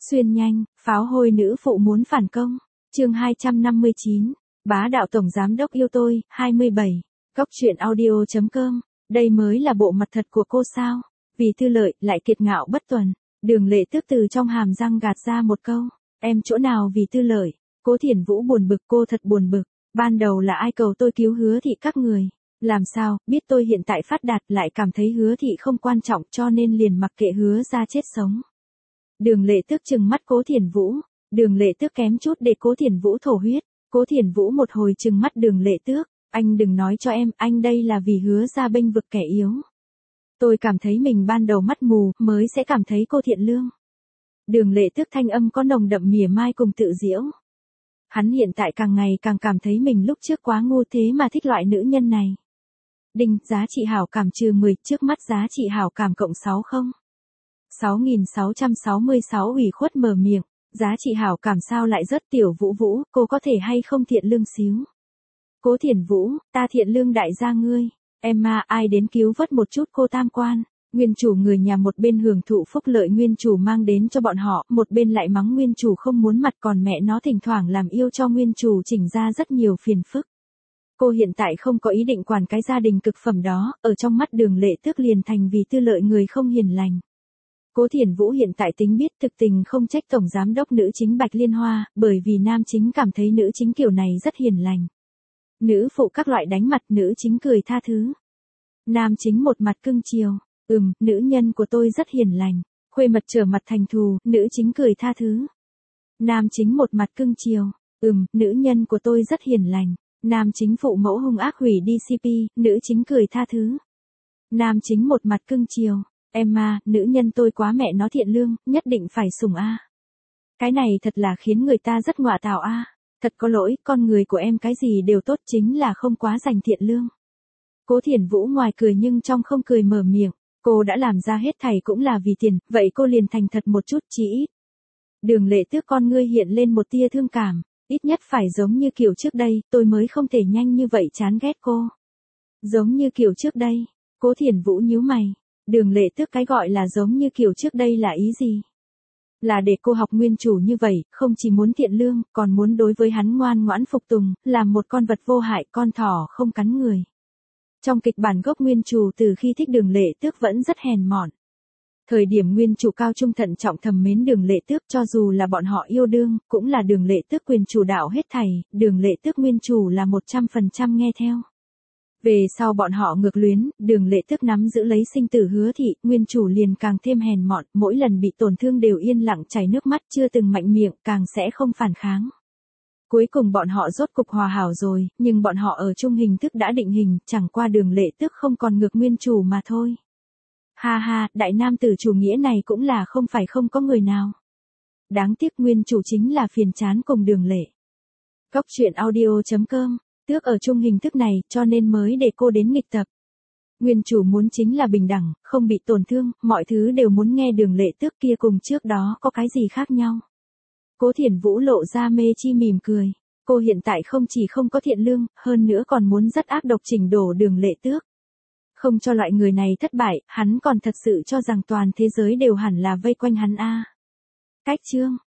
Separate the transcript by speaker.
Speaker 1: Xuyên nhanh, pháo hôi nữ phụ muốn phản công. Chương 259. Bá đạo tổng giám đốc yêu tôi, 27. Góc truyện audio.com. Đây mới là bộ mặt thật của cô sao? Vì tư lợi, lại kiệt ngạo bất tuần. Đường Lệ Tước từ trong hàm răng gạt ra một câu. Em chỗ nào vì tư lợi? Cố Thiển Vũ buồn bực, cô thật buồn bực. Ban đầu là ai cầu tôi cứu Hứa Thị các người? Làm sao, biết tôi hiện tại phát đạt lại cảm thấy Hứa Thị không quan trọng cho nên liền mặc kệ Hứa ra chết sống. Đường Lệ Tước trừng mắt Cố Thiển Vũ. Đường Lệ Tước kém chút để Cố Thiển Vũ thổ huyết. Cố Thiển Vũ một hồi trừng mắt Đường Lệ Tước. Anh đừng nói cho em, anh đây là vì Hứa ra bênh vực kẻ yếu. Tôi cảm thấy mình ban đầu mắt mù, mới sẽ cảm thấy cô thiện lương. Đường Lệ Tước thanh âm có nồng đậm mỉa mai cùng tự giễu. Hắn hiện tại càng ngày càng cảm thấy mình lúc trước quá ngu thế mà thích loại nữ nhân này. Đinh, giá trị hảo cảm trừ 10, trước mắt giá trị hảo cảm cộng 6 không? 6.666 ủy khuất mở miệng, giá trị hảo cảm sao lại rất Tiểu Vũ Vũ, cô có thể hay không thiện lương xíu? Cố Thiển Vũ, ta thiện lương đại gia ngươi, em mà ai đến cứu vớt một chút cô tam quan. Nguyên chủ người nhà một bên hưởng thụ phúc lợi nguyên chủ mang đến cho bọn họ, một bên lại mắng nguyên chủ không muốn mặt còn mẹ nó thỉnh thoảng làm yêu cho nguyên chủ chỉnh ra rất nhiều phiền phức. Cô hiện tại không có ý định quản cái gia đình cực phẩm đó, ở trong mắt Đường Lệ Tước liền thành vì tư lợi người không hiền lành. Cố Thiển Vũ hiện tại tính biết thực tình không trách tổng giám đốc nữ chính Bạch Liên Hoa, bởi vì nam chính cảm thấy nữ chính kiểu này rất hiền lành. Nữ phụ các loại đánh mặt, nữ chính cười tha thứ. Nam chính một mặt cưng chiều. Nữ nhân của tôi rất hiền lành. Khuê mật trở mặt thành thù, nữ chính cười tha thứ. Nam chính một mặt cưng chiều. Nữ nhân của tôi rất hiền lành. Nam chính phụ mẫu hung ác hủy đi CP, nữ chính cười tha thứ. Nam chính một mặt cưng chiều. Em mà, nữ nhân tôi quá mẹ nó thiện lương, nhất định phải sủng a. Cái này thật là khiến người ta rất ngọa tào a. Thật có lỗi, con người của em cái gì đều tốt chính là không quá dành thiện lương. Cố Thiển Vũ ngoài cười nhưng trong không cười mở miệng. Cô đã làm ra hết thảy cũng là vì tiền, vậy cô liền thành thật một chút chí ít. Đường Lệ Tước con ngươi hiện lên một tia thương cảm, ít nhất phải giống như kiểu trước đây, tôi mới không thể nhanh như vậy chán ghét cô. Giống như kiểu trước đây, Cố Thiển Vũ nhíu mày, Đường Lệ Tước cái gọi là giống như kiểu trước đây là ý gì? Là để cô học nguyên chủ như vậy, không chỉ muốn thiện lương, còn muốn đối với hắn ngoan ngoãn phục tùng, làm một con vật vô hại, con thỏ không cắn người. Trong kịch bản gốc nguyên chủ từ khi thích Đường Lệ Tước vẫn rất hèn mọn. Thời điểm nguyên chủ cao trung thận trọng thầm mến Đường Lệ Tước cho dù là bọn họ yêu đương, cũng là Đường Lệ Tước quyền chủ đạo hết thảy, Đường Lệ Tước nguyên chủ là 100% nghe theo. Về sau bọn họ ngược luyến, Đường Lệ Tước nắm giữ lấy sinh tử Hứa Thị, nguyên chủ liền càng thêm hèn mọn, mỗi lần bị tổn thương đều yên lặng chảy nước mắt chưa từng mạnh miệng, càng sẽ không phản kháng. Cuối cùng bọn họ rốt cục hòa hảo rồi, nhưng bọn họ ở chung hình thức đã định hình, chẳng qua Đường Lệ Tước không còn ngược nguyên chủ mà thôi. Ha ha, đại nam tử chủ nghĩa này cũng là không phải không có người nào. Đáng tiếc nguyên chủ chính là phiền chán cùng Đường Lệ. Góc truyện audio.com, Tước ở chung hình thức này cho nên mới để cô đến nghịch tập. Nguyên chủ muốn chính là bình đẳng, không bị tổn thương, mọi thứ đều muốn nghe Đường Lệ Tước kia cùng trước đó có cái gì khác nhau. Cố Thiển Vũ lộ ra mê chi mỉm cười. Cô hiện tại không chỉ không có thiện lương, hơn nữa còn muốn rất ác độc chỉnh đổ Đường Lệ Tước. Không cho loại người này thất bại, hắn còn thật sự cho rằng toàn thế giới đều hẳn là vây quanh hắn a. Cách chương.